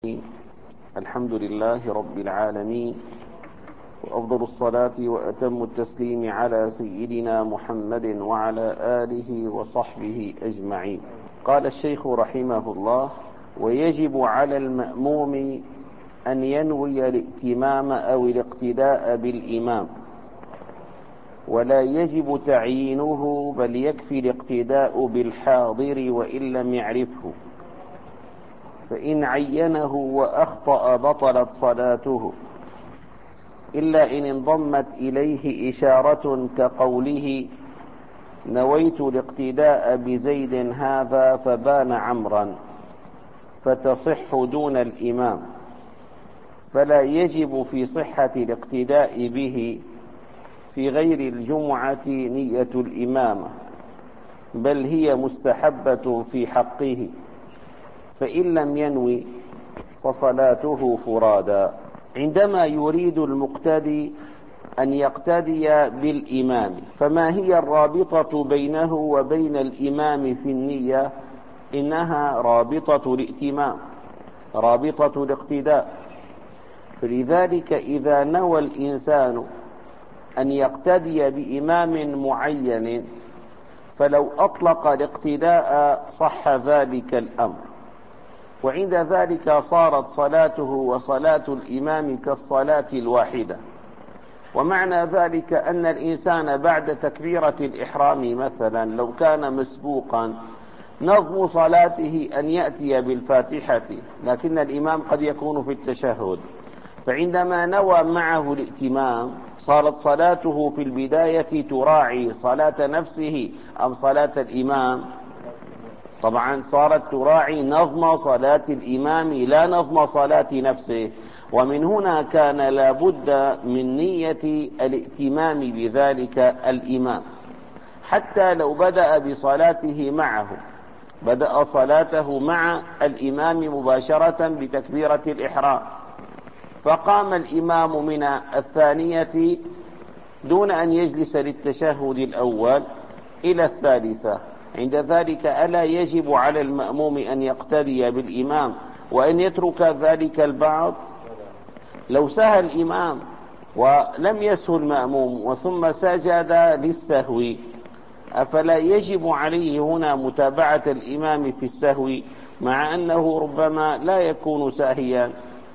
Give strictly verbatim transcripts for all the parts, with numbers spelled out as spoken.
الحمد لله رب العالمين، وأفضل الصلاة وأتم التسليم على سيدنا محمد وعلى آله وصحبه أجمعين. قال الشيخ رحمه الله: ويجب على المأموم أن ينوي الائتمام أو الاقتداء بالإمام، ولا يجب تعيينه، بل يكفي الاقتداء بالحاضر وإن لم يعرفه، فإن عينه وأخطأ بطلت صلاته، إلا إن انضمت إليه إشارة كقوله: نويت الاقتداء بزيد هذا فبان عمرا، فتصح دون الإمام. فلا يجب في صحة الاقتداء به في غير الجمعة نية الإمامة، بل هي مستحبة في حقه، فإن لم ينوي فصلاته فرادا. عندما يريد المقتدي أن يقتدي بالإمام، فما هي الرابطة بينه وبين الإمام في النية؟ إنها رابطة الائتمام، رابطة الاقتداء. فلذلك إذا نوى الإنسان أن يقتدي بإمام معين، فلو أطلق الاقتداء صح ذلك الأمر، وعند ذلك صارت صلاته وصلاة الإمام كالصلاة الواحدة. ومعنى ذلك أن الإنسان بعد تكبيرة الإحرام مثلا لو كان مسبوقا، نظم صلاته أن يأتي بالفاتحة، لكن الإمام قد يكون في التشهد، فعندما نوى معه الائتمام صارت صلاته في البداية تراعي صلاة نفسه أم صلاة الإمام؟ طبعا صارت تراعي نظم صلاة الإمام لا نظم صلاة نفسه. ومن هنا كان لابد من نية الائتمام بذلك الإمام، حتى لو بدأ بصلاته معه، بدأ صلاته مع الإمام مباشرة بتكبيرة الإحرام، فقام الإمام من الثانية دون أن يجلس للتشهد الأول إلى الثالثة، عند ذلك ألا يجب على المأموم أن يقتدي بالإمام وأن يترك ذلك البعض؟ لو سهى الإمام ولم يسهو المأموم وثم سجد للسهو، أفلا يجب عليه هنا متابعة الإمام في السهو، مع أنه ربما لا يكون ساهيا؟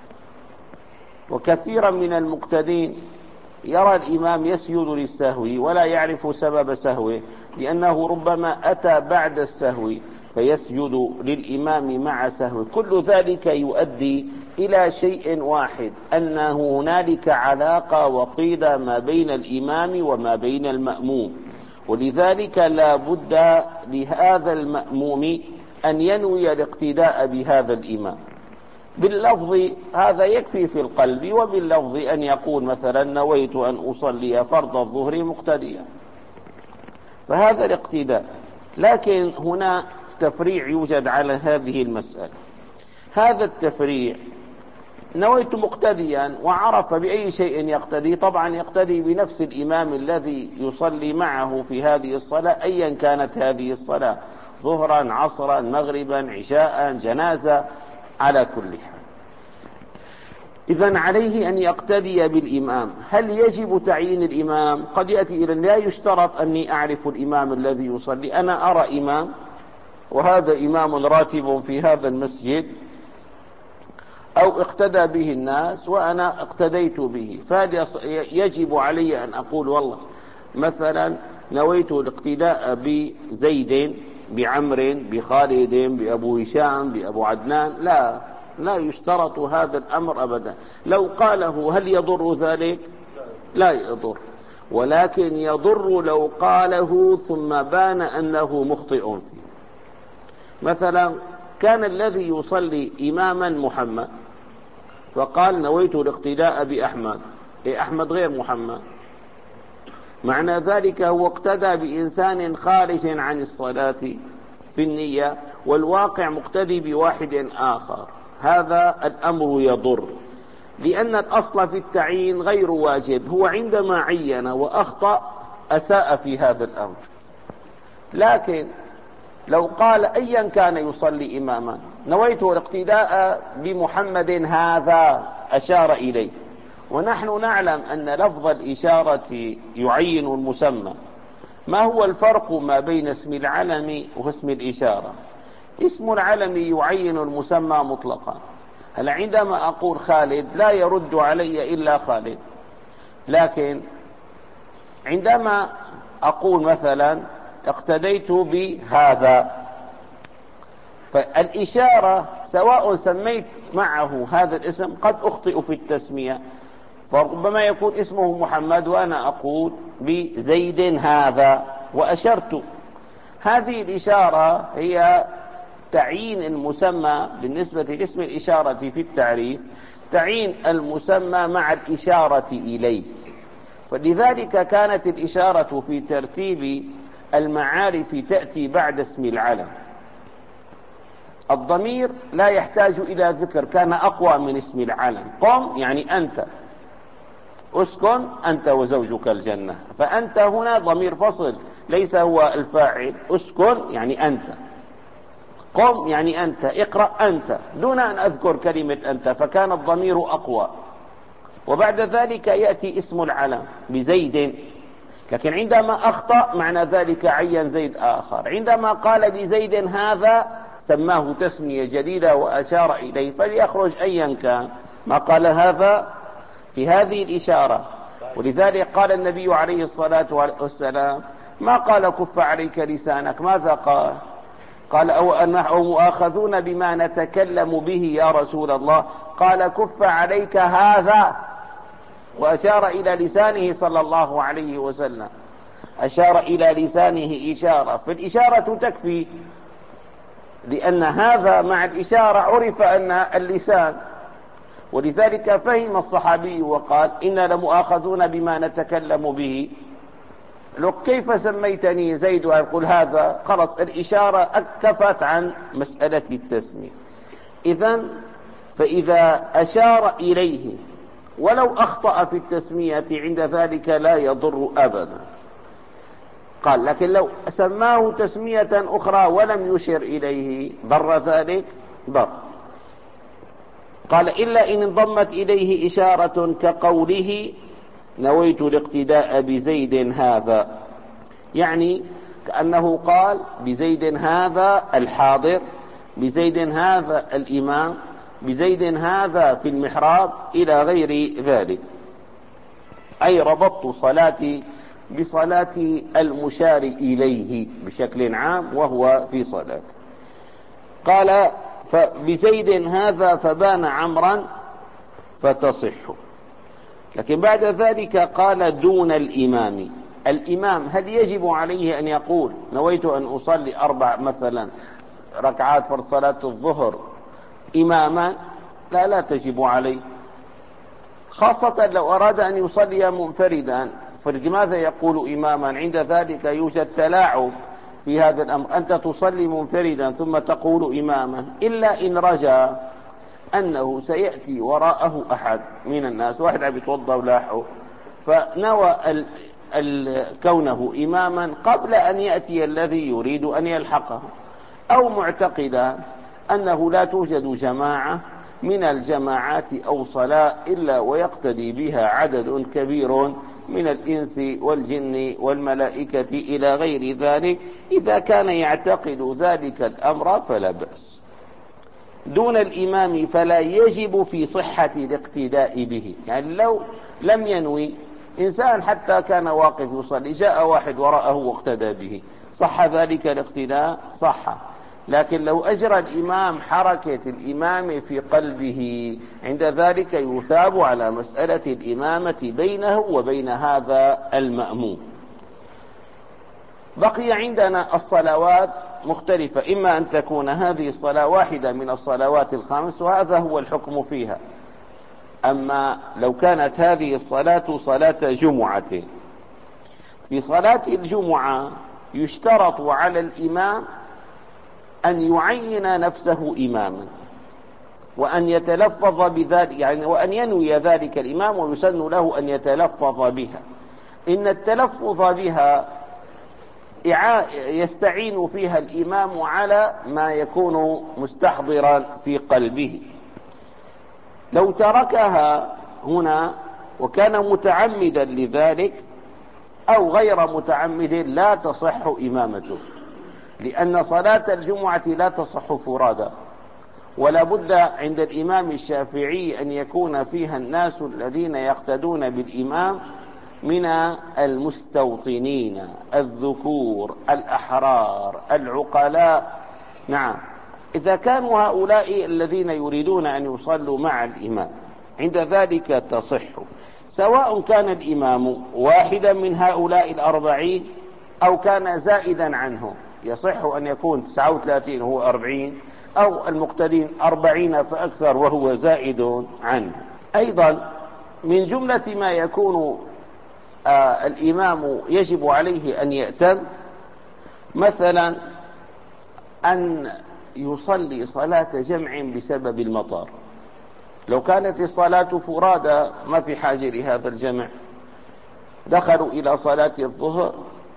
وكثيرا من المقتدين يرى الإمام يسجد للسهو ولا يعرف سبب سهوه، لأنه ربما أتى بعد السهو فيسجد للإمام مع سهو. كل ذلك يؤدي إلى شيء واحد، أن هنالك علاقة وطيدة ما بين الإمام وما بين المأموم، ولذلك لا بد لهذا المأموم أن ينوي الاقتداء بهذا الإمام. باللفظ هذا يكفي في القلب، وباللفظ أن يقول مثلا: نويت أن أصلي فرض الظهر مقتديا، فهذا الاقتداء. لكن هنا تفريع يوجد على هذه المسألة. هذا التفريع: نويت مقتديا، وعرف بأي شيء يقتدي، طبعا يقتدي بنفس الإمام الذي يصلي معه في هذه الصلاة أيا كانت هذه الصلاة، ظهرا عصرا مغربا عشاء جنازة، على كل حال. إذن عليه أن يقتدي بالإمام. هل يجب تعيين الإمام؟ قد يأتي إلى لا يشترط أني أعرف الإمام الذي يصلي، أنا أرى إمام وهذا إمام راتب في هذا المسجد، أو اقتدى به الناس وأنا اقتديت به، فهذا يجب علي أن أقول والله مثلا نويت الاقتداء بزيد بعمر بخالد بأبو هشام بأبو عدنان. لا لا يشترط هذا الأمر أبدا. لو قاله هل يضر ذلك؟ لا يضر، ولكن يضر لو قاله ثم بان أنه مخطئ فيه. مثلا كان الذي يصلي إماما محمد، وقال نويت الاقتداء بأحمد، إيه أحمد غير محمد، معنى ذلك هو اقتدى بإنسان خارج عن الصلاة في النية، والواقع مقتدي بواحد آخر. هذا الأمر يضر، لأن الأصل في التعيين غير واجب، هو عندما عين وأخطأ أساء في هذا الأمر. لكن لو قال أيا كان يصلي إماما، نويت الاقتداء بمحمد هذا أشار إليه. ونحن نعلم أن لفظ الإشارة يعين المسمى. ما هو الفرق ما بين اسم العلم واسم الإشارة؟ اسم العلم يعين المسمى مطلقا. هل عندما أقول خالد لا يرد علي إلا خالد، لكن عندما أقول مثلا اقتديت بهذا، فالإشارة سواء سميت معه هذا الاسم قد أخطئ في التسمية، فربما يكون اسمه محمد وأنا أقول بزيد هذا وأشرت. هذه الإشارة هي تعيين المسمى بالنسبة لاسم الإشارة في التعريف، تعيين المسمى مع الإشارة إليه. فلذلك كانت الإشارة في ترتيب المعارف تأتي بعد اسم العلم. الضمير لا يحتاج إلى ذكر، كان أقوى من اسم العلم. قم يعني أنت، اسكن أنت وزوجك الجنة، فأنت هنا ضمير فصل ليس هو الفاعل. اسكن يعني أنت، قم يعني أنت، اقرأ أنت، دون أن أذكر كلمة أنت، فكان الضمير أقوى. وبعد ذلك يأتي اسم العلم بزيد، لكن عندما أخطأ معنى ذلك عين زيد آخر. عندما قال بزيد هذا سماه تسمية جديدة وأشار إليه، فليخرج أيا كان ما قال هذا في هذه الإشارة. ولذلك قال النبي عليه الصلاة والسلام ما قال كف عليك لسانك، ماذا قال؟ قال أو أنحن مؤاخذون بما نتكلم به يا رسول الله، قال كف عليك هذا، وأشار إلى لسانه صلى الله عليه وسلم، أشار إلى لسانه إشارة. فالإشارة تكفي، لأن هذا مع الإشارة عرف أن اللسان. ولذلك فهم الصحابي وقال إنا لمؤاخذون بما نتكلم به. لو كيف سميتني زيد ويقول هذا، خلص الإشارة أكفت عن مسألة التسمية. إذن فإذا أشار إليه ولو أخطأ في التسمية عند ذلك لا يضر أبدا. قال لكن لو سماه تسمية أخرى ولم يشر إليه ضر ذلك؟ ضر. قال إلا إن انضمت إليه إشارة كقوله نويت الاقتداء بزيد هذا، يعني كأنه قال بزيد هذا الحاضر، بزيد هذا الإمام، بزيد هذا في المحراب، إلى غير ذلك. أي ربطت صلاتي بصلاة المشار إليه بشكل عام وهو في صلاة. قال فبزيد هذا فبان عمرا فتصح. لكن بعد ذلك قال دون الإمام. الإمام هل يجب عليه أن يقول نويت أن أصلي أربع مثلا ركعات في صلاة الظهر إماما؟ لا، لا تجب عليه، خاصة لو أراد أن يصلي منفردا. فلماذا يقول إماما؟ عند ذلك يوجد تلاعب في هذا الأمر، أنت تصلي منفردا ثم تقول إماما، إلا إن رجى أنه سيأتي وراءه أحد من الناس، واحد عم يتوضأ ولاحه، فنوى ال ال كونه إماما قبل أن يأتي الذي يريد أن يلحقه، أو معتقدا أنه لا توجد جماعة من الجماعات أو صلاة إلا ويقتدي بها عدد كبير من الإنس والجن والملائكة إلى غير ذلك. إذا كان يعتقد ذلك الأمر فلا بأس. دون الإمام فلا يجب في صحة الاقتداء به. يعني لو لم ينوي إنسان حتى كان واقف يصلي، جاء واحد وراءه واقتدى به، صح ذلك الاقتداء؟ صح. لكن لو أجرى الإمام حركة الإمام في قلبه، عند ذلك يثاب على مسألة الإمامة بينه وبين هذا المأموم. بقي عندنا الصلوات مختلفة، إما أن تكون هذه الصلاة واحدة من الصلوات الخمس وهذا هو الحكم فيها، أما لو كانت هذه الصلاة صلاة جمعة، في صلاة الجمعة يشترط على الإمام أن يعين نفسه إماما، وأن يتلفظ بذلك، يعني وأن ينوي ذلك الإمام، ويسن له أن يتلفظ بها. إن التلفظ بها يستعين فيها الإمام على ما يكون مستحضرا في قلبه. لو تركها هنا وكان متعمدا لذلك أو غير متعمد لا تصح إمامته، لأن صلاة الجمعة لا تصح فرادى، ولا بد عند الإمام الشافعي أن يكون فيها الناس الذين يقتدون بالإمام من المستوطنين الذكور الأحرار العقلاء. نعم، إذا كانوا هؤلاء الذين يريدون أن يصلوا مع الإمام عند ذلك تصح، سواء كان الإمام واحدا من هؤلاء الأربعين أو كان زائدا عنه، يصح أن يكون تسعة وثلاثين وهو أربعين، أو المقتدين أربعين فأكثر وهو زائد عنه. أيضا من جملة ما يكون آه الإمام يجب عليه أن يأتم، مثلا أن يصلي صلاة جمع بسبب المطر. لو كانت الصلاة فرادى ما في حاجة لهذا الجمع، دخلوا إلى صلاة الظهر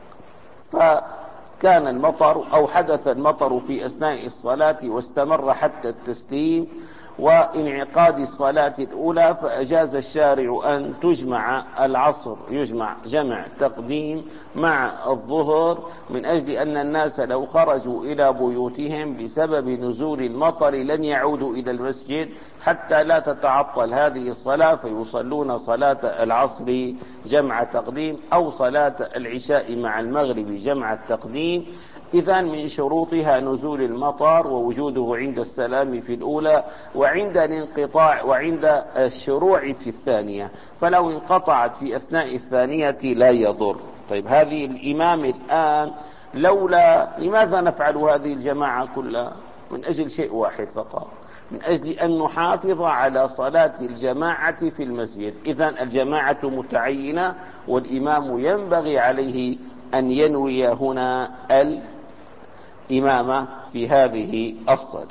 فكان المطر أو حدث المطر في أثناء الصلاة واستمر حتى التسليم وانعقاد الصلاة الأولى، فأجاز الشارع أن تجمع العصر، يجمع جمع تقديم مع الظهر، من أجل أن الناس لو خرجوا إلى بيوتهم بسبب نزول المطر لن يعودوا إلى المسجد حتى لا تتعطل هذه الصلاة، فيصلون صلاة العصر جمع تقديم أو صلاة العشاء مع المغرب جمع التقديم. إذن من شروطها نزول المطر ووجوده عند السلام في الأولى وعند الانقطاع وعند الشروع في الثانية، فلو انقطعت في أثناء الثانية لا يضر. طيب هذه الإمام الآن لولا لماذا نفعل هذه الجماعة كلها؟ من أجل شيء واحد فقط، من أجل أن نحافظ على صلاة الجماعة في المسجد. إذن الجماعة متعينة والإمام ينبغي عليه أن ينوي هنا الإمامة في هذه الصلاة.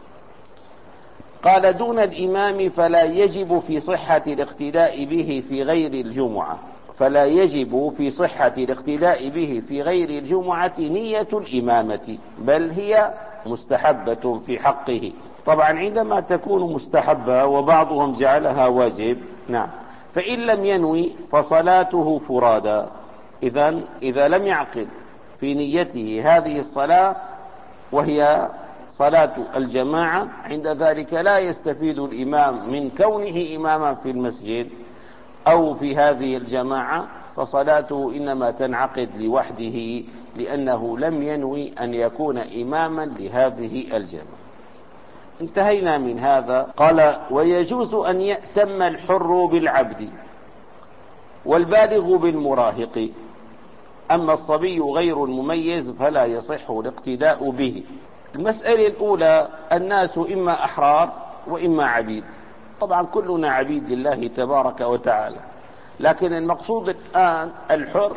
قال دون الإمام فلا يجب في صحة الاقتداء به في غير الجمعة فلا يجب في صحة الاقتداء به في غير الجمعة نية الإمامة، بل هي مستحبة في حقه. طبعا عندما تكون مستحبة وبعضهم جعلها واجب، نعم، فإن لم ينوي فصلاته فرادى. إذن إذا لم يعقد في نيته هذه الصلاة وهي صلاة الجماعة، عند ذلك لا يستفيد الإمام من كونه إماما في المسجد أو في هذه الجماعة، فصلاته إنما تنعقد لوحده لأنه لم ينوي أن يكون إماما لهذه الجماعة. انتهينا من هذا. قال ويجوز أن يأتم الحر بالعبد والبالغ بالمراهق، أما الصبي غير المميز فلا يصح الاقتداء به. المسألة الأولى، الناس إما أحرار وإما عبيد، طبعا كلنا عبيد لله تبارك وتعالى، لكن المقصود الآن الحر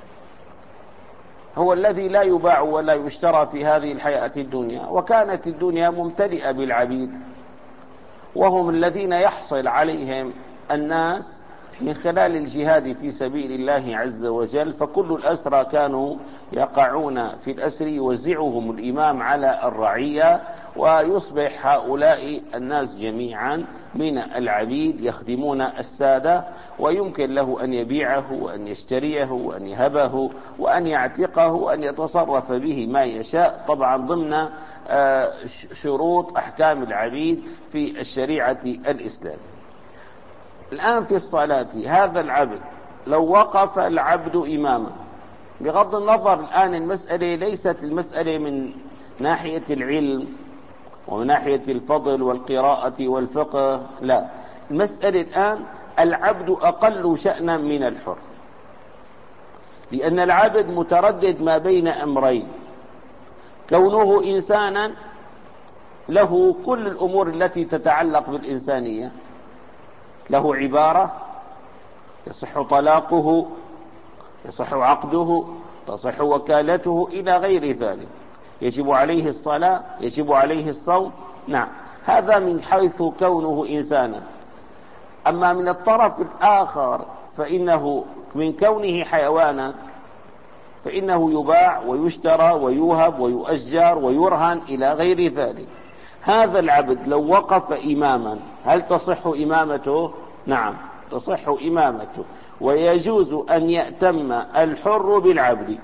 هو الذي لا يباع ولا يشترى في هذه الحياة الدنيا، وكانت الدنيا ممتلئة بالعبيد وهم الذين يحصل عليهم الناس من خلال الجهاد في سبيل الله عز وجل، فكل الأسرى كانوا يقعون في الأسر يوزعهم الإمام على الرعية، ويصبح هؤلاء الناس جميعا من العبيد يخدمون السادة، ويمكن له أن يبيعه وأن يشتريه وأن يهبه وأن يعتقه وأن يتصرف به ما يشاء، طبعا ضمن شروط أحكام العبيد في الشريعة الإسلامية. الآن في الصلاة هذا العبد لو وقف العبد إماما، بغض النظر الآن المسألة ليست المسألة من ناحية العلم ومن ناحية الفضل والقراءة والفقه، لا، المسألة الآن العبد أقل شأنا من الحر، لأن العبد متردد ما بين أمرين: كونه إنسانا له كل الأمور التي تتعلق بالإنسانية، له عبارة يصح طلاقه، يصح عقده، تصح وكالته إلى غير ذلك، يجب عليه الصلاة، يجب عليه الصوم، نعم، هذا من حيث كونه إنسانا. أما من الطرف الآخر فإنه من كونه حيوانا فإنه يباع ويشترى ويوهب ويؤجر ويرهن إلى غير ذلك. هذا العبد لو وقف إماما هل تصح إمامته؟ نعم تصح إمامته، ويجوز أن يأتم الحر بالعبد،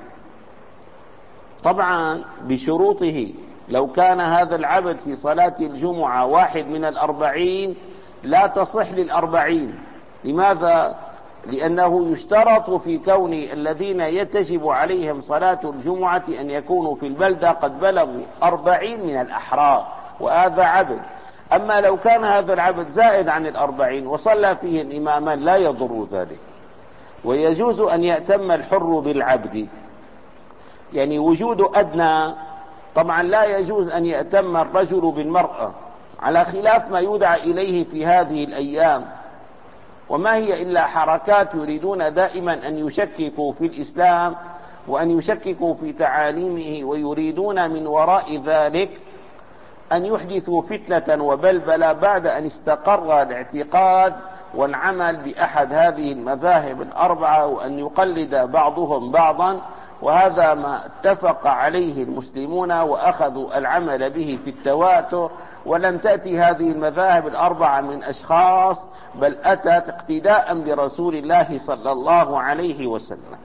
طبعا بشروطه. لو كان هذا العبد في صلاة الجمعة واحد من الأربعين لا تصح للأربعين. لماذا؟ لأنه يشترط في كون الذين يتجب عليهم صلاة الجمعة أن يكونوا في البلدة قد بلغوا أربعين من الأحرار، وهذا عبد. أما لو كان هذا العبد زائد عن الأربعين وصلى فيه الإمامان لا يضر ذلك. ويجوز أن يأتم الحر بالعبد، يعني وجود أدنى. طبعا لا يجوز أن يأتم الرجل بالمرأة، على خلاف ما يدعى إليه في هذه الأيام، وما هي إلا حركات يريدون دائما أن يشككوا في الإسلام وأن يشككوا في تعاليمه، ويريدون من وراء ذلك أن يحدثوا فتنة وبلبلة بعد أن استقر الاعتقاد والعمل بأحد هذه المذاهب الأربعة، وأن يقلد بعضهم بعضا. وهذا ما اتفق عليه المسلمون وأخذوا العمل به في التواتر، ولم تأتي هذه المذاهب الأربعة من أشخاص، بل أتت اقتداء برسول الله صلى الله عليه وسلم.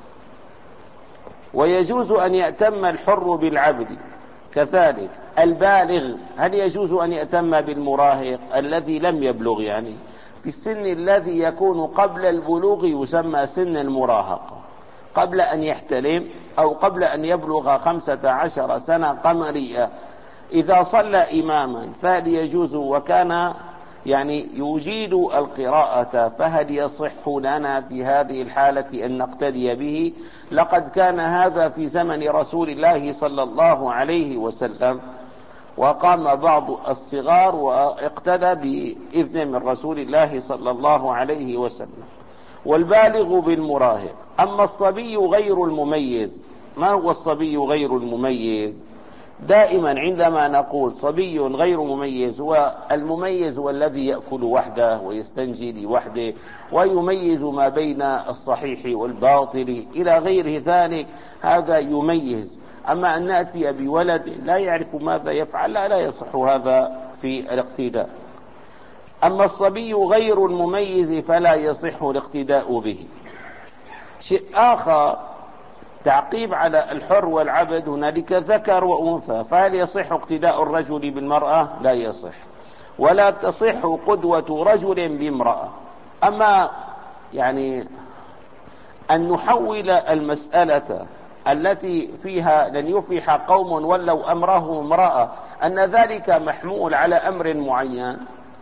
ويجوز أن يأتم الحر بالعبد كذلك. البالغ هل يجوز أن يأتم بالمراهق الذي لم يبلغ؟ يعني في السن الذي يكون قبل البلوغ يسمى سن المراهقة، قبل أن يحتلم أو قبل أن يبلغ خمسة عشر سنة قمرية. إذا صلى إماما فهل يجوز وكان يعني يجيد القراءة، فهل يصح لنا في هذه الحالة أن نقتدي به؟ لقد كان هذا في زمن رسول الله صلى الله عليه وسلم، وقام بعض الصغار واقتدى بإذن من رسول الله صلى الله عليه وسلم. والبالغ بالمراهق. أما الصبي غير المميز، ما هو الصبي غير المميز؟ دائما عندما نقول صبي غير مميز، والمميز هو الذي يأكل وحده ويستنجي لوحده ويميز ما بين الصحيح والباطل إلى غير ذلك، هذا يميز. أما أن نأتي بولد لا يعرف ماذا يفعل لا, لا يصح هذا في الاقتداء. أما الصبي غير المميز فلا يصح الاقتداء به. شيء آخر تعقيب على الحر والعبد، هنالك ذكر وأنثى، فهل يصح اقتداء الرجل بالمرأة؟ لا يصح. ولا تصح قدوة رجل بامرأة. أما يعني أن نحول المسألة التي فيها لن يفلح قوم ولوا أمره امرأة أن ذلك محمول على أمر معين،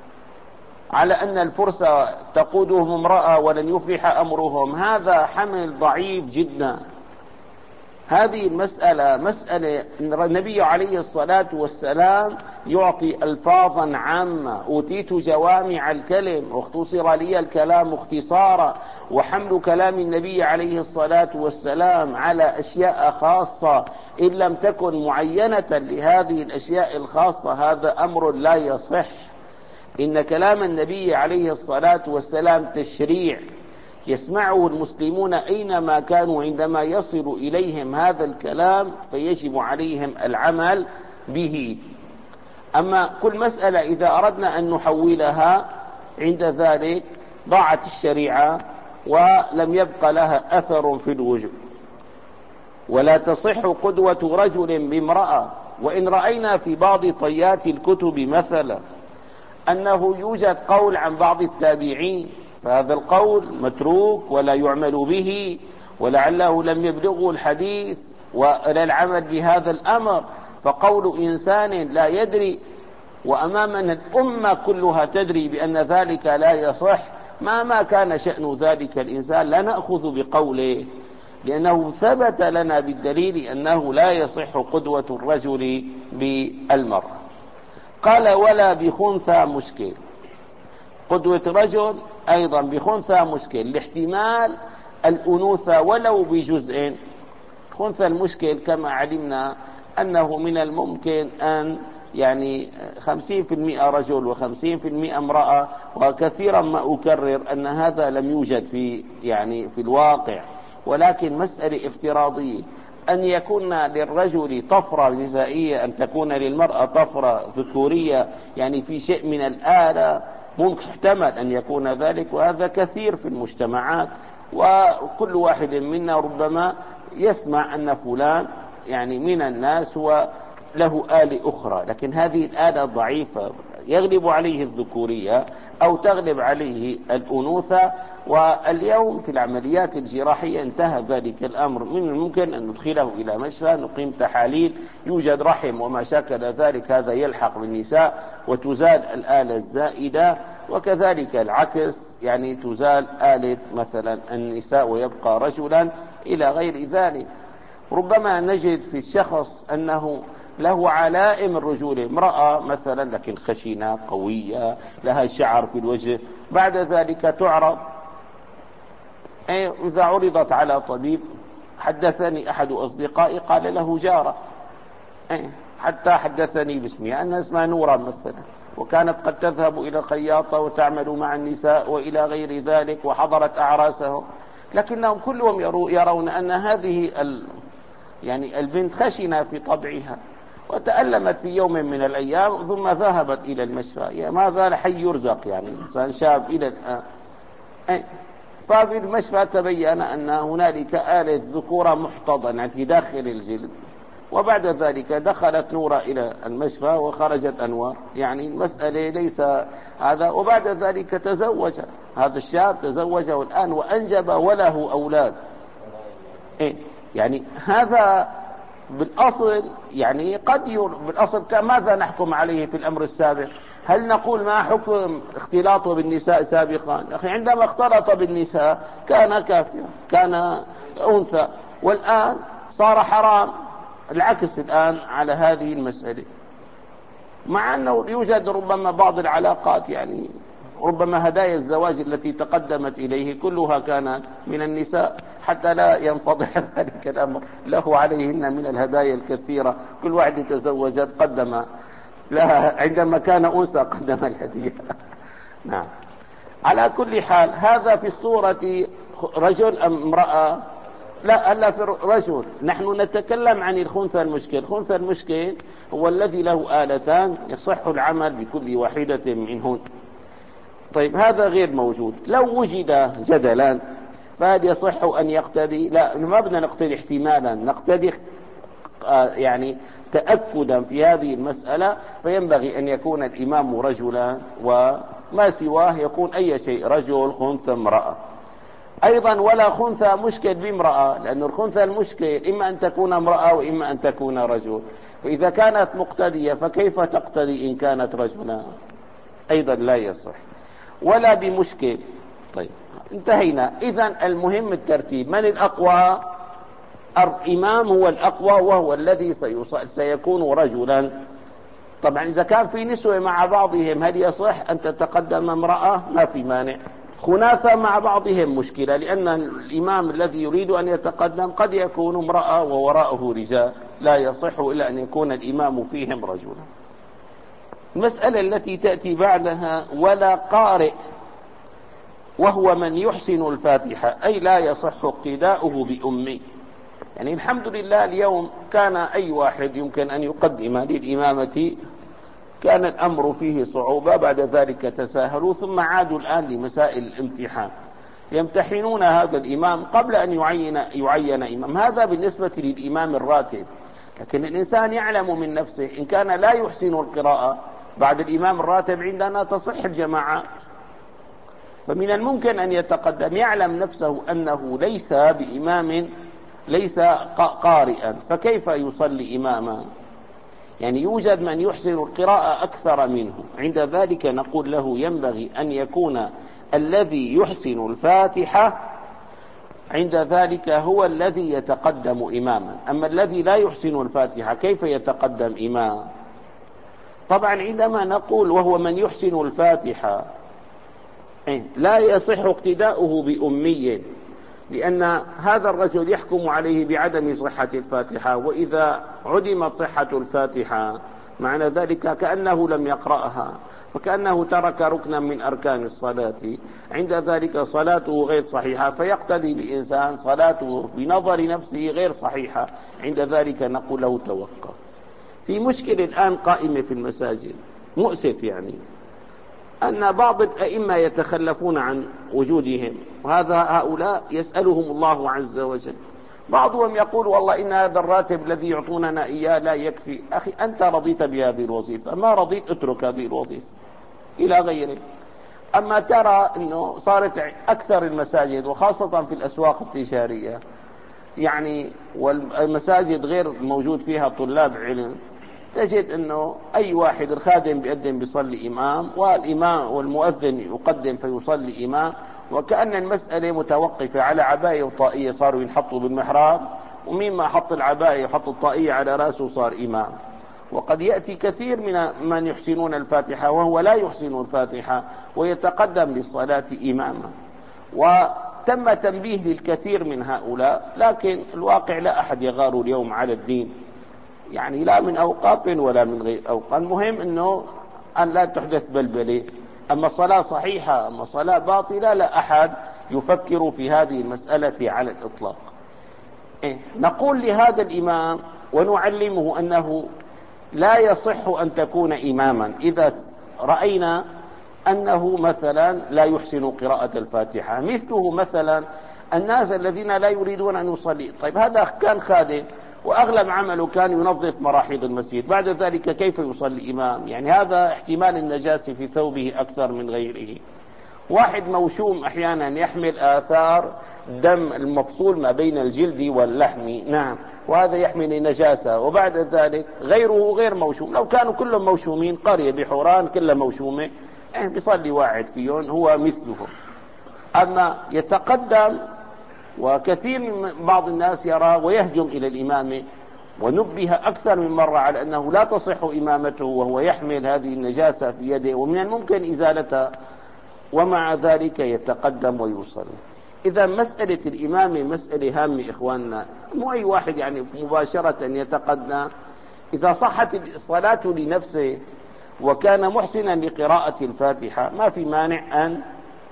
على أن الفرس تقودهم امرأة ولن يفلح أمرهم، هذا حمل ضعيف جدا. هذه المسألة مسألة النبي عليه الصلاة والسلام يعطي ألفاظا عامة، أوتيت جوامع الكلم واختصر لي الكلام اختصارا. وحمل كلام النبي عليه الصلاة والسلام على أشياء خاصة إن لم تكن معينة لهذه الأشياء الخاصة هذا أمر لا يصح. إن كلام النبي عليه الصلاة والسلام تشريع يسمعه المسلمون أينما كانوا، عندما يصل إليهم هذا الكلام فيجب عليهم العمل به. أما كل مسألة إذا أردنا أن نحولها عند ذلك ضاعت الشريعة ولم يبق لها أثر في الوجود. ولا تصح قدوة رجل بامرأة. وإن رأينا في بعض طيات الكتب مثلا أنه يوجد قول عن بعض التابعين، فهذا القول متروك ولا يعمل به، ولعله لم يبلغه الحديث ولا العمل بهذا الأمر. فقول إنسان لا يدري وأمامنا الأمة كلها تدري بأن ذلك لا يصح، ما ما كان شأن ذلك الإنسان لا نأخذ بقوله، لأنه ثبت لنا بالدليل أنه لا يصح قدوة الرجل بالمرأة. قال ولا بخنثى مشكل. قدوة رجل أيضا بخنثى مشكل لاحتمال الأنوثة ولو بجزء. خنثى المشكل كما علمنا أنه من الممكن أن يعني خمسين في المئة رجل وخمسين في المئة امرأة، وكثيرا ما أكرر أن هذا لم يوجد في يعني في الواقع، ولكن مسألة افتراضية. أن يكون للرجل طفرة نسائية، أن تكون للمرأة طفرة ذكورية، يعني في شيء من الآلة، محتمل أن يكون ذلك، وهذا كثير في المجتمعات. وكل واحد منا ربما يسمع أن فلان يعني من الناس هو له آلة أخرى، لكن هذه الآلة ضعيفة، يغلب عليه الذكورية أو تغلب عليه الأنوثة. واليوم في العمليات الجراحية انتهى ذلك الأمر، من الممكن أن ندخله إلى مشفى، نقيم تحاليل، يوجد رحم وما شاكل ذلك، هذا يلحق بالنساء وتزال الآلة الزائدة، وكذلك العكس، يعني تزال آلة مثلا النساء ويبقى رجلا إلى غير ذلك. ربما نجد في الشخص أنه له علائم الرجولة، امرأة مثلا لكن خشنة قوية، لها شعر في الوجه، بعد ذلك تعرض، إذا عرضت على طبيب، حدثني أحد أصدقائي قال له جارة، حتى حدثني باسمها أن اسمها نورا مثلا، وكانت قد تذهب إلى الخياطة وتعمل مع النساء وإلى غير ذلك، وحضرت أعراسهم، لكنهم كلهم يرون أن هذه ال يعني البنت خشنة في طبعها، وتألمت في يوم من الأيام ثم ذهبت إلى المشفى. يا ماذا لحي يرزق، يعني إنسان شاب إلى الآن. ففي المشفى تبين أن هنالك آلة ذكورة محتضنة في داخل الجلد، وبعد ذلك دخلت نورة إلى المشفى وخرجت أنوار، يعني المسألة ليس هذا. وبعد ذلك تزوج هذا الشاب، تزوج والآن وأنجب وله أولاد. إيه يعني هذا بالأصل، يعني قد ير... بالأصل ماذا نحكم عليه في الأمر السابق؟ هل نقول ما حكم اختلاطه بالنساء سابقا؟ أخي عندما اختلط بالنساء كان كافرا، كان أنثى، والآن صار حرام. العكس الآن على هذه المسألة، مع أنه يوجد ربما بعض العلاقات، يعني ربما هدايا الزواج التي تقدمت إليه كلها كان من النساء، حتى لا ينفضح ذلك الأمر، له عليهن من الهدايا الكثيرة، كل واحد تزوجت قدم لها، عندما كان أنثى قدم الهدية. نعم. على كل حال هذا في الصورة رجل أم امرأة؟ لا، ألا في رجل. نحن نتكلم عن الخنثى المشكل. الخنثى المشكل هو الذي له آلتان يصح العمل بكل واحدة منهن. طيب هذا غير موجود. لو وجد جدلا فهل يصح أن يقتدي؟ لا، ما بدنا نقتدي احتمالا، نقتدي يعني تأكدا في هذه المسألة. فينبغي أن يكون الإمام رجلا، وما سواه يكون أي شيء، رجل، خنثى، امرأة. أيضا ولا خنثى مشكل بامرأة، لأن الخنثى المشكل إما أن تكون امرأة وإما أن تكون رجل. فإذا كانت مقتدية فكيف تقتدي إن كانت رجلا؟ أيضا لا يصح. ولا بمشكل. طيب انتهينا. إذن المهم الترتيب. من الأقوى؟ الإمام هو الأقوى، وهو الذي سيكون رجلا. طبعا إذا كان في نسوة مع بعضهم هل يصح أن تتقدم امرأة؟ ما في مانع. خناثة مع بعضهم مشكلة، لأن الإمام الذي يريد أن يتقدم قد يكون امرأة ووراءه رجال، لا يصح إلا أن يكون الإمام فيهم رجلا. المسألة التي تأتي بعدها: ولا قارئ، وهو من يحسن الفاتحة، أي لا يصح اقتداؤه بأمي. يعني الحمد لله اليوم كان أي واحد يمكن أن يقدم للإمامة، كان الأمر فيه صعوبة، بعد ذلك تساهلوا، ثم عادوا الآن لمسائل الامتحان، يمتحنون هذا الإمام قبل أن يعين, يعين إمام. هذا بالنسبة للإمام الراتب. لكن الإنسان يعلم من نفسه إن كان لا يحسن القراءة بعد الإمام الراتب عندنا تصح الجماعات، فمن الممكن أن يتقدم، يعلم نفسه أنه ليس بإمام، ليس قارئا، فكيف يصلي إماما؟ يعني يوجد من يحسن القراءة أكثر منه، عند ذلك نقول له ينبغي أن يكون الذي يحسن الفاتحة عند ذلك هو الذي يتقدم إماما. أما الذي لا يحسن الفاتحة كيف يتقدم إماما؟ طبعا عندما نقول وهو من يحسن الفاتحة لا يصح اقتداؤه بأمي، لأن هذا الرجل يحكم عليه بعدم صحة الفاتحة، وإذا عدمت صحة الفاتحة معنى ذلك كأنه لم يقرأها. فكأنه ترك ركنا من أركان الصلاة، عند ذلك صلاته غير صحيحة، فيقتدي بإنسان صلاته بنظر نفسه غير صحيحة، عند ذلك نقول له توقف. في مشكلة الآن قائمة في المساجد، مؤسف يعني، أن بعض الأئمة يتخلفون عن وجودهم، وهذا هؤلاء يسألهم الله عز وجل. بعضهم يقول والله إن هذا الراتب الذي يعطوننا إياه لا يكفي. أخي أنت رضيت بهذه الوظيفة، ما رضيت اترك هذه الوظيفة إلى غيره. أما ترى أنه صارت أكثر المساجد وخاصة في الأسواق التجارية يعني، والمساجد غير موجود فيها طلاب علم، تجد أنه أي واحد الخادم بيقدم بيصلي إمام، والإمام والمؤذن يقدم فيصلي إمام، وكأن المسألة متوقفة على عباية وطائية صاروا ينحطوا بالمحراب، ومين ما حط العباية وحط الطائية على رأسه صار إمام. وقد يأتي كثير من من يحسنون الفاتحة وهو لا يحسن الفاتحة ويتقدم للصلاة إماما، وتم تنبيه للكثير من هؤلاء، لكن الواقع لا أحد يغار اليوم على الدين يعني، لا من أوقاف ولا من غير أوقاف. المهم أنه أن لا تحدث بلبلة، أما الصلاة صحيحة أما الصلاة باطلة لا أحد يفكر في هذه المسألة على الإطلاق. إيه؟ نقول لهذا الإمام ونعلمه أنه لا يصح أن تكون إماما إذا رأينا أنه مثلا لا يحسن قراءة الفاتحة، مثله مثلا الناس الذين لا يريدون أن يصلي. طيب هذا كان خادم وأغلب عمله كان ينظف مراحيض المسجد، بعد ذلك كيف يصلي إمام؟ يعني هذا احتمال النجاسة في ثوبه أكثر من غيره. واحد موشوم أحيانا يحمل آثار دم المفصول ما بين الجلد واللحم، نعم، وهذا يحمل نجاسة، وبعد ذلك غيره غير موشوم، لو كانوا كلهم موشومين، قرية بحوران كلها موشومة، يعني بيصلي واحد فيهم هو مثلهم. أما يتقدم، وكثير من بعض الناس يرى ويهجم إلى الإمامة، ونبه أكثر من مرة على أنه لا تصح إمامته وهو يحمل هذه النجاسة في يده ومن الممكن إزالتها، ومع ذلك يتقدم ويصلي. إذا مسألة الإمامة مسألة هامة إخواننا، مو أي واحد يعني مباشرة يتقدم. إذا صحت الصلاة لنفسه وكان محسنا لقراءة الفاتحة ما في مانع أن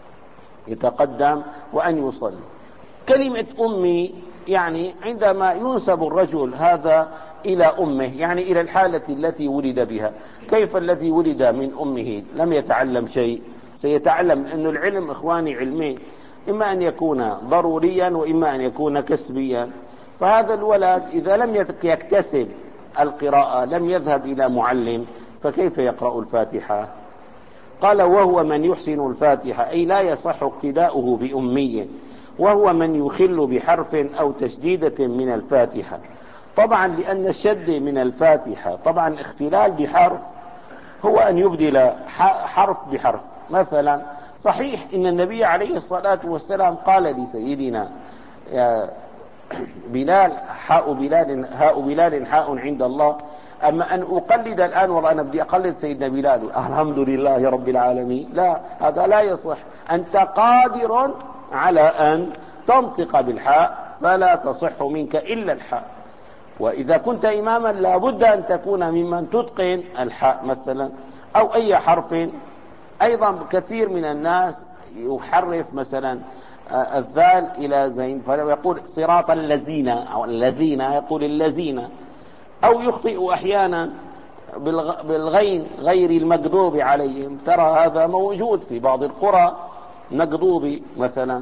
يتقدم وأن يصلي. كلمة أمي يعني عندما ينسب الرجل هذا إلى أمه، يعني إلى الحالة التي ولد بها. كيف الذي ولد من أمه لم يتعلم شيء؟ سيتعلم، أن العلم إخواني علمين، إما أن يكون ضروريا وإما أن يكون كسبيا. فهذا الولد إذا لم يكتسب القراءة، لم يذهب إلى معلم، فكيف يقرأ الفاتحة؟ قال وهو من يحسن الفاتحة، أي لا يصح اقتداؤه بأمية، وهو من يخل بحرف أو تشديدة من الفاتحة. طبعا لأن الشد من الفاتحة طبعا اختلال بحرف هو أن يبدل حرف بحرف. مثلا صحيح إن النبي عليه الصلاة والسلام قال لسيدنا يا بلال حاء بلال هاء بلال حاء عند الله، أما أن أقلد الآن والله أنا بدي أقلد سيدنا بلال الحمد لله رب العالمين، لا، هذا لا يصح. أنت قادر على أن تنطق بالحاء فلا تصح منك إلا الحاء، وإذا كنت إماما لابد أن تكون ممن تتقن الحاء مثلا أو أي حرف. أيضا كثير من الناس يحرف مثلا الذال إلى زين فيقول صراط الذين أو الذين يقول الذين، أو يخطئ أحيانا بالغين غير المغضوب عليهم، ترى هذا موجود في بعض القرى مغضوب مثلا.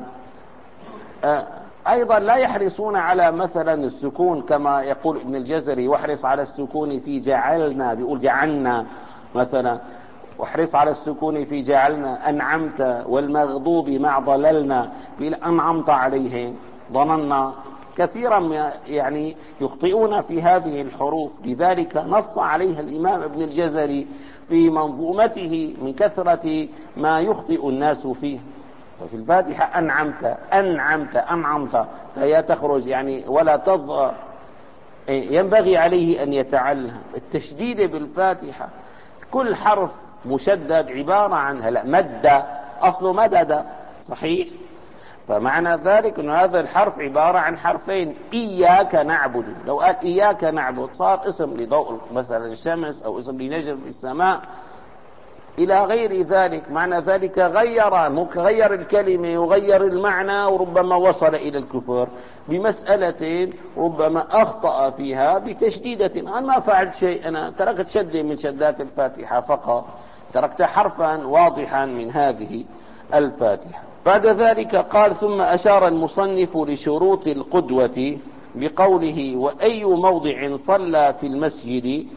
أيضا لا يحرصون على مثلا السكون كما يقول ابن الجزري، واحرص على السكون في جعلنا، بيقول جعلنا مثلا، واحرص على السكون في جعلنا أنعمت، والمغضوب مع ضللنا أنعمت عليهم ظننا. كثيرا يعني يخطئون في هذه الحروف، لذلك نص عليها الإمام ابن الجزري في منظومته من كثرة ما يخطئ الناس فيه. وفي الفاتحة أنعمت أنعمت أنعمت لا تخرج يعني ولا تضغى، ينبغي عليه أن يتعلم التشديد بالفاتحة. كل حرف مشدد عبارة عن هلا مد، أصله مدد صحيح، فمعنى ذلك أن هذا الحرف عبارة عن حرفين. إياك نعبد، لو قال إياك نعبد صار اسم لضوء مثلا الشمس أو اسم لنجم في السماء، إلى غير ذلك. معنى ذلك غير غير الكلمة وغير المعنى، وربما وصل إلى الكفر بمسألة ربما أخطأ فيها بتشديدة. أنا ما فعلت شيء، أنا تركت شدة من شدات الفاتحة فقط، تركت حرفا واضحا من هذه الفاتحة. بعد ذلك قال: ثم أشار المصنف لشروط القدوة بقوله: وأي موضع صلى في المسجد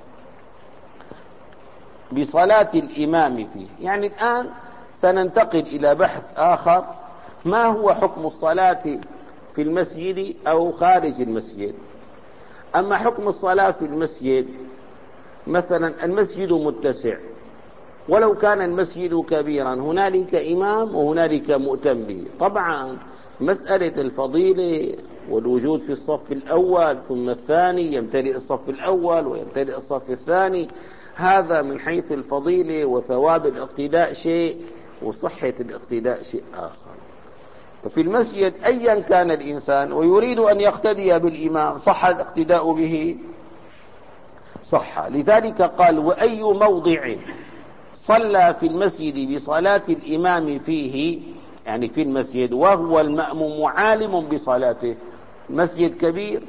بصلاة الإمام فيه. يعني الآن سننتقل إلى بحث آخر: ما هو حكم الصلاة في المسجد أو خارج المسجد؟ أما حكم الصلاة في المسجد، مثلا المسجد متسع، ولو كان المسجد كبيرا هنالك إمام وهنالك مؤتم به. طبعا مسألة الفضيلة والوجود في الصف الأول ثم الثاني، يمتلئ الصف الأول ويمتلئ الصف الثاني، هذا من حيث الفضيلة وثواب الاقتداء شيء، وصحة الاقتداء شيء آخر. ففي المسجد أيا كان الإنسان ويريد أن يقتدي بالإمام، صح الاقتداء به؟ صح. لذلك قال: وأي موضع صلى في المسجد بصلاة الإمام فيه، يعني في المسجد وهو المأموم عالم بصلاته. المسجد كبير،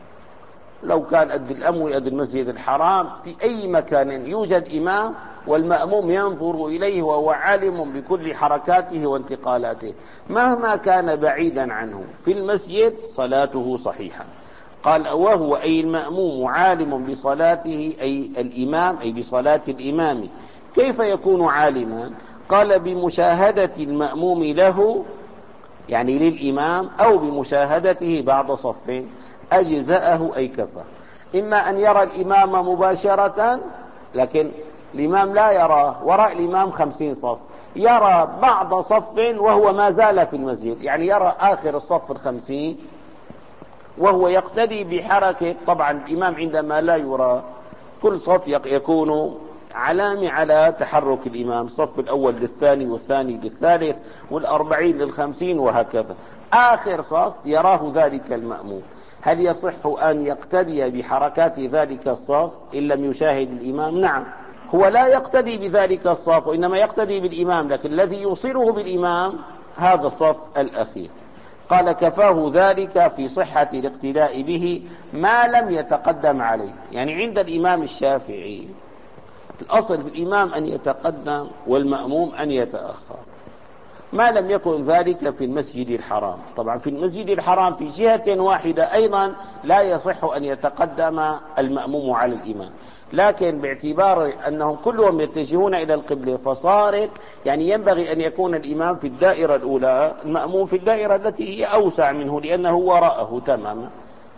لو كان قد الأموي قد المسجد الحرام، في أي مكان يوجد إمام والمأموم ينظر إليه وهو عالم بكل حركاته وانتقالاته مهما كان بعيدا عنه، في المسجد صلاته صحيحة. قال: وهو أي المأموم عالم بصلاته، أي الإمام، أي بصلاة الإمام. كيف يكون عالما؟ قال: بمشاهدة المأموم له، يعني للإمام، أو بمشاهدته بعد صف أجزأه أي كفى. إما أن يرى الإمام مباشرة، لكن الإمام لا يراه، وراء الإمام خمسين صف، يرى بعض صف وهو ما زال في المسجد، يعني يرى آخر الصف الخمسين وهو يقتدي بحركة. طبعا الإمام عندما لا يرى، كل صف يكون علامة على تحرك الإمام، الصف الأول للثاني والثاني للثالث والأربعين للخمسين وهكذا. آخر صف يراه ذلك المأموم. هل يصح أن يقتدي بحركات ذلك الصف إن لم يشاهد الإمام؟ نعم، هو لا يقتدي بذلك الصف وإنما يقتدي بالإمام، لكن الذي يوصله بالإمام هذا الصف الأخير. قال: كفاه ذلك في صحة الاقتداء به ما لم يتقدم عليه. يعني عند الإمام الشافعي الأصل في الإمام أن يتقدم والمأموم أن يتأخر، ما لم يكن ذلك في المسجد الحرام. طبعا في المسجد الحرام في جهة واحدة أيضا لا يصح أن يتقدم المأموم على الإمام، لكن باعتبار أنهم كلهم يتجهون إلى القبلة فصارت يعني ينبغي أن يكون الإمام في الدائرة الأولى، المأموم في الدائرة التي هي أوسع منه لأنه وراءه تماما،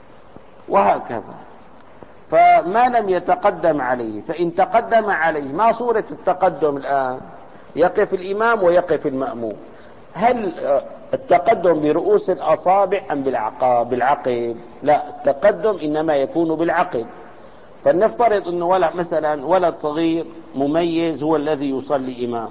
وهكذا. فما لم يتقدم عليه، فإن تقدم عليه، ما صورة التقدم الآن؟ يقف الإمام ويقف المأموم، هل التقدم برؤوس الأصابع أم بالعقاب؟ بالعقب. لا، التقدم إنما يكون بالعقب. فلنفترض أنه ولد مثلا ولد صغير مميز هو الذي يصلي إمام،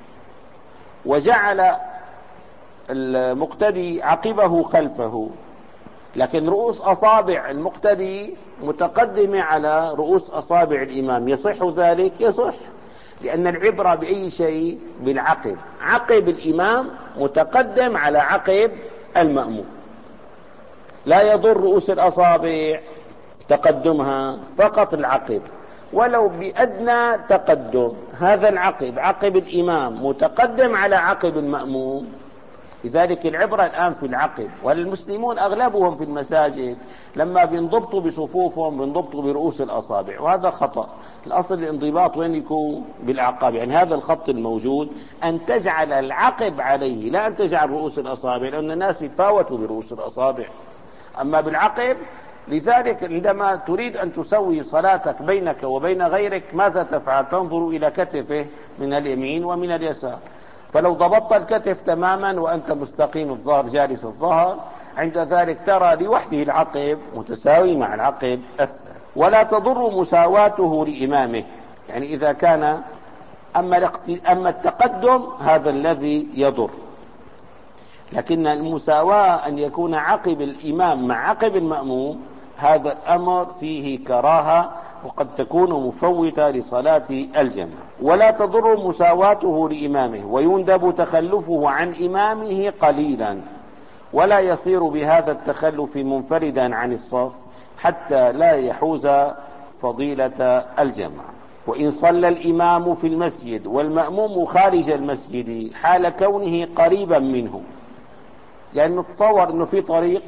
وجعل المقتدي عقبه خلفه، لكن رؤوس أصابع المقتدي متقدمة على رؤوس أصابع الإمام، يصح ذلك؟ يصح، لأن العبرة بأي شيء؟ بالعقب. عقب الإمام متقدم على عقب المأموم، لا يضر رؤوس الأصابع تقدمها، فقط العقب، ولو بأدنى تقدم. هذا العقب عقب الإمام متقدم على عقب المأموم، لذلك العبرة الآن في العقب. والمسلمون أغلبهم في المساجد لما بينضبطوا بصفوفهم بينضبطوا برؤوس الأصابع، وهذا خطأ. الأصل الانضباط وين يكون؟ بالأعقاب. يعني هذا الخط الموجود أن تجعل العقب عليه، لا أن تجعل رؤوس الأصابع، لأن الناس يتفاوتوا برؤوس الأصابع، أما بالعقب. لذلك عندما تريد أن تسوي صلاتك بينك وبين غيرك ماذا تفعل؟ تنظر إلى كتفه من اليمين ومن اليسار، فلو ضبطت الكتف تماما وأنت مستقيم الظهر جالس الظهر، عند ذلك ترى لوحده العقب متساوي مع العقب الثاني، ولا تضر مساواته لإمامه. يعني إذا كان أما, أما التقدم هذا الذي يضر، لكن المساواة أن يكون عقب الإمام مع عقب المأموم هذا الأمر فيه كراهة وقد تكون مفوتة لصلاة الجماعة. ولا تضر مساواته لإمامه، ويندب تخلفه عن إمامه قليلا، ولا يصير بهذا التخلف منفردا عن الصف حتى لا يحوز فضيلة الجماعة. وإن صلى الإمام في المسجد والمأموم خارج المسجد حال كونه قريبا منه، لأنه يعني تصور أنه في طريق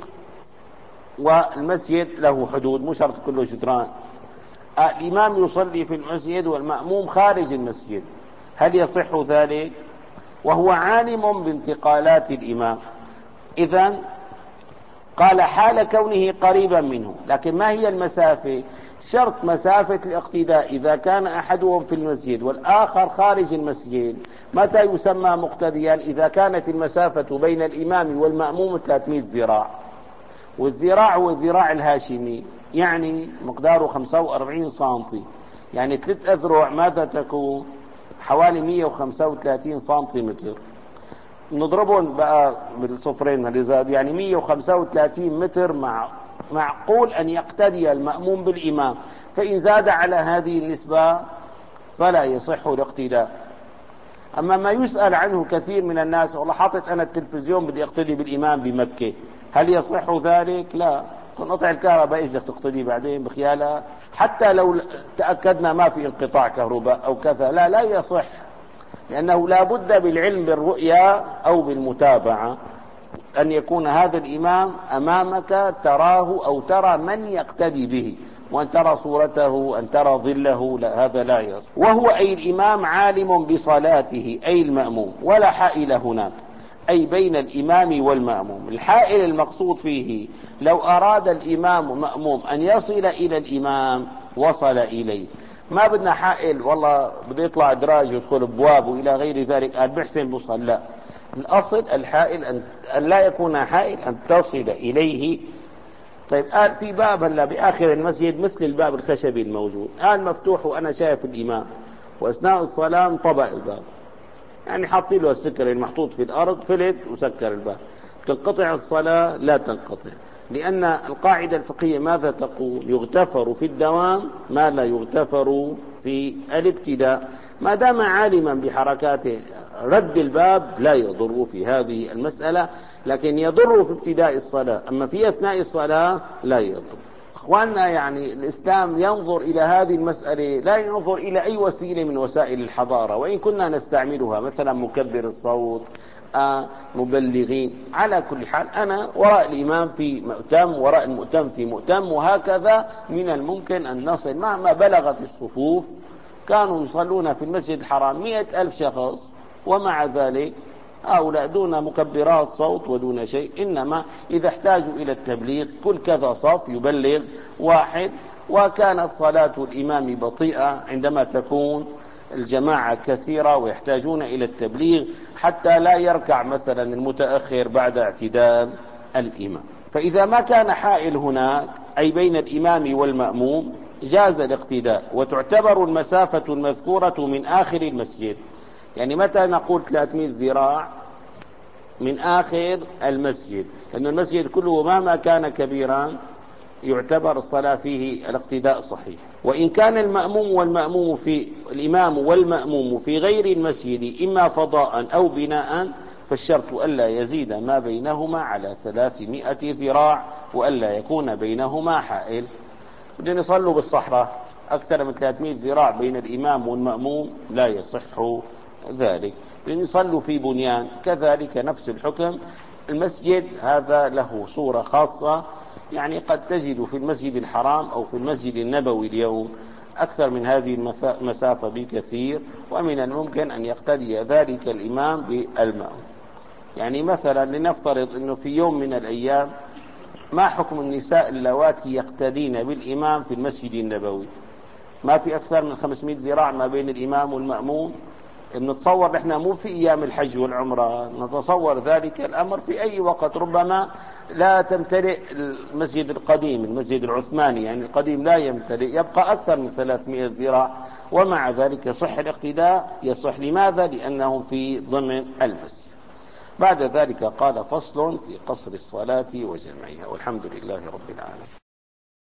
والمسجد له حدود، مو شرط كله جدران، الإمام يصلي في المسجد والمأموم خارج المسجد، هل يصح ذلك؟ وهو عالم بانتقالات الإمام. إذن قال حال كونه قريبا منه، لكن ما هي المسافة؟ شرط مسافة الاقتداء إذا كان أحدهم في المسجد والآخر خارج المسجد متى يسمى مقتديا؟ إذا كانت المسافة بين الإمام والمأموم ثلاثمائة ذراع، والذراع هو الذراع الهاشمي، يعني مقداره خمسة وأربعين سنتي، يعني ثلاث أذرع ماذا تكون؟ حوالي مئة وخمسة وثلاثين سنتيمتر، نضربهم بقى بالصفرين اللي زاد، يعني مئة وخمسة وثلاثين متر. مع معقول أن يقتدي المأموم بالإمام، فإن زاد على هذه النسبة فلا يصح الاقتداء. أما ما يسأل عنه كثير من الناس، والله حاطط أنا التلفزيون بدي أقتدي بالإمام بمكة، هل يصح ذلك؟ لا، تنقطع الكهرباء إيش بدك تقتدي بعدين بخيالها؟ حتى لو تأكدنا ما في انقطاع كهرباء أو كذا، لا لا يصح، لأنه لا بد بالعلم بالرؤيا أو بالمتابعة أن يكون هذا الإمام أمامك تراه أو ترى من يقتدي به، وأن ترى صورته، أن ترى ظله، لا هذا لا يصح. وهو أي الإمام عالم بصلاته أي المأموم، ولا حائل هناك، أي بين الإمام والمأموم. الحائل المقصود فيه لو أراد الإمام مأموم أن يصل إلى الإمام وصل إليه، ما بدنا حائل والله بده يطلع دراج ويدخل بواب وإلى غير ذلك قال بحسن بوصل، لا، الأصل الحائل أن لا يكون حائل أن تصل إليه. طيب قال في باب هلا بآخر المسجد مثل الباب الخشبي الموجود الآن مفتوح وأنا شايف الإمام، وأثناء الصلاة انطبق الباب، يعني حاطين له السكر المحطوط في الأرض فلت وسكر الباب، تنقطع الصلاة؟ لا تنقطع، لأن القاعدة الفقهية ماذا تقول؟ يغتفر في الدوام ما لا يغتفر في الابتداء. ما دام عالما بحركاته رد الباب لا يضر في هذه المسألة، لكن يضر في ابتداء الصلاة، أما في أثناء الصلاة لا يضر. أخواننا، يعني الإسلام ينظر إلى هذه المسألة، لا ينظر إلى أي وسيلة من وسائل الحضارة، وإن كنا نستعملها مثلا مكبر الصوت، آه مبلغين، على كل حال أنا وراء الإمام في مؤتم، وراء المؤتم في مؤتم، وهكذا من الممكن أن نصل مهما بلغت الصفوف. كانوا يصلون في المسجد الحرام مئة ألف شخص، ومع ذلك هؤلاء دون مكبرات صوت ودون شيء، إنما إذا احتاجوا إلى التبليغ كل كذا صف يبلغ واحد. وكانت صلاة الإمام بطيئة عندما تكون الجماعة كثيرة ويحتاجون إلى التبليغ حتى لا يركع مثلا المتأخر بعد اعتدال الإمام. فإذا ما كان حائل هناك أي بين الإمام والمأموم جاز الاقتداء، وتعتبر المسافة المذكورة من آخر المسجد، يعني متى نقول ثلاثمائة ذراع؟ من آخر المسجد، لأن المسجد كله مهما كان كبيرا يعتبر الصلاة فيه الاقتداء صحيح. وإن كان المأموم والمأموم في الإمام والمأموم في غير المسجد إما فضاء أو بناء، فالشرط ألا يزيد ما بينهما على ثلاثمائة ذراع، وألا يكون بينهما حائل. بدنا يصلوا بالصحراء أكثر من ثلاثمائة ذراع بين الإمام والمأموم لا يصح ذلك، لأن يصلوا في بنيان كذلك نفس الحكم. المسجد هذا له صورة خاصة، يعني قد تجد في المسجد الحرام أو في المسجد النبوي اليوم أكثر من هذه المسافة بكثير، ومن الممكن أن يقتدي ذلك الإمام بالمأموم. يعني مثلا لنفترض أنه في يوم من الأيام ما حكم النساء اللواتي يقتدين بالإمام في المسجد النبوي؟ ما في أكثر من خمسمائة ذراع ما بين الإمام والمأموم. نتصور نحن مو في أيام الحج والعمرة، نتصور ذلك الأمر في أي وقت، ربما لا تمتلئ المسجد القديم، المسجد العثماني يعني القديم لا يمتلئ، يبقى أكثر من ثلاثمائة ذراع، ومع ذلك يصح الاقتداء. يصح لماذا؟ لأنهم في ضمن المسجد. بعد ذلك قال: فصل في قصر الصلاة وجمعها، والحمد لله رب العالمين.